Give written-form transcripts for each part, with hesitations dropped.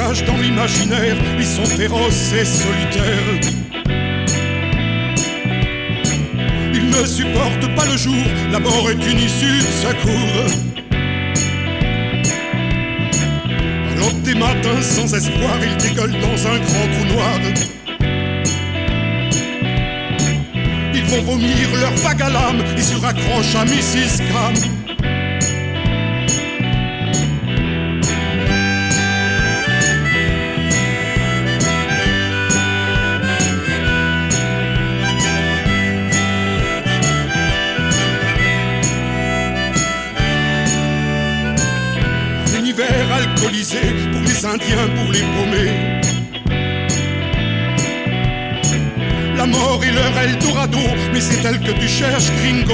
cachent dans l'imaginaire, ils sont féroces et solitaires. Ils ne supportent pas le jour, la mort est une issue de secours. Alors des matins sans espoir, ils dégueulent dans un grand trou noir. Ils vont vomir leur vague à l'âme et se raccrochent à Mrs. Cam. Alcoolisés pour les Indiens, pour les paumés. La mort est leur Eldorado, mais c'est elle que tu cherches, gringo.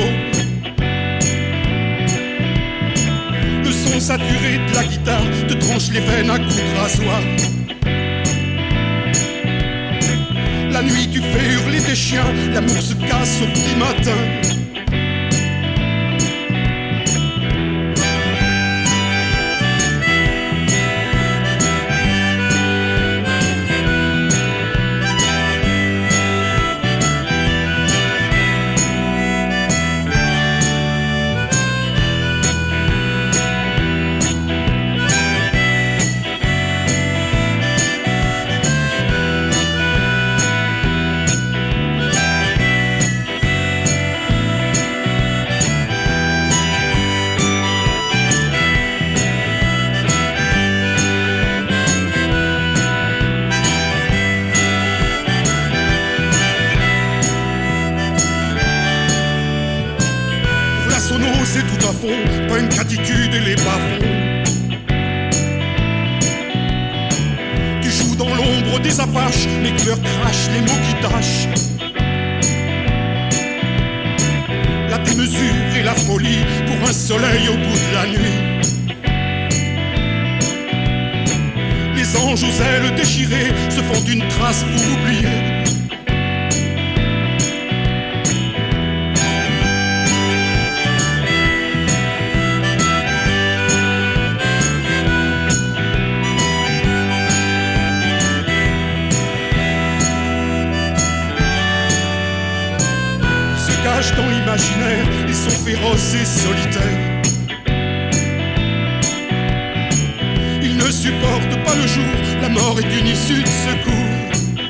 Le son saturé de la guitare te tranche les veines à coups de rasoir. La nuit tu fais hurler des chiens, l'amour se casse au petit matin. C'est tout à fond, pas une gratitude et les bas-fonds. Tu joues dans l'ombre des Apaches, mes cœurs crachent les mots qui tâchent. La démesure et la folie pour un soleil au bout de la nuit. Les anges aux ailes déchirées se font une trace pour oublier. Dans l'imaginaire, ils sont féroces et solitaires. Ils ne supportent pas le jour, la mort est une issue de secours.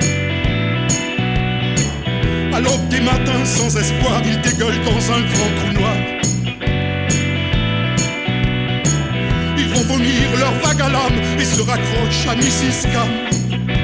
À l'aube des matins sans espoir, ils dégueulent dans un grand trou noir. Ils vont vomir leur vague à l'âme et se raccrochent à Mrs. Cam.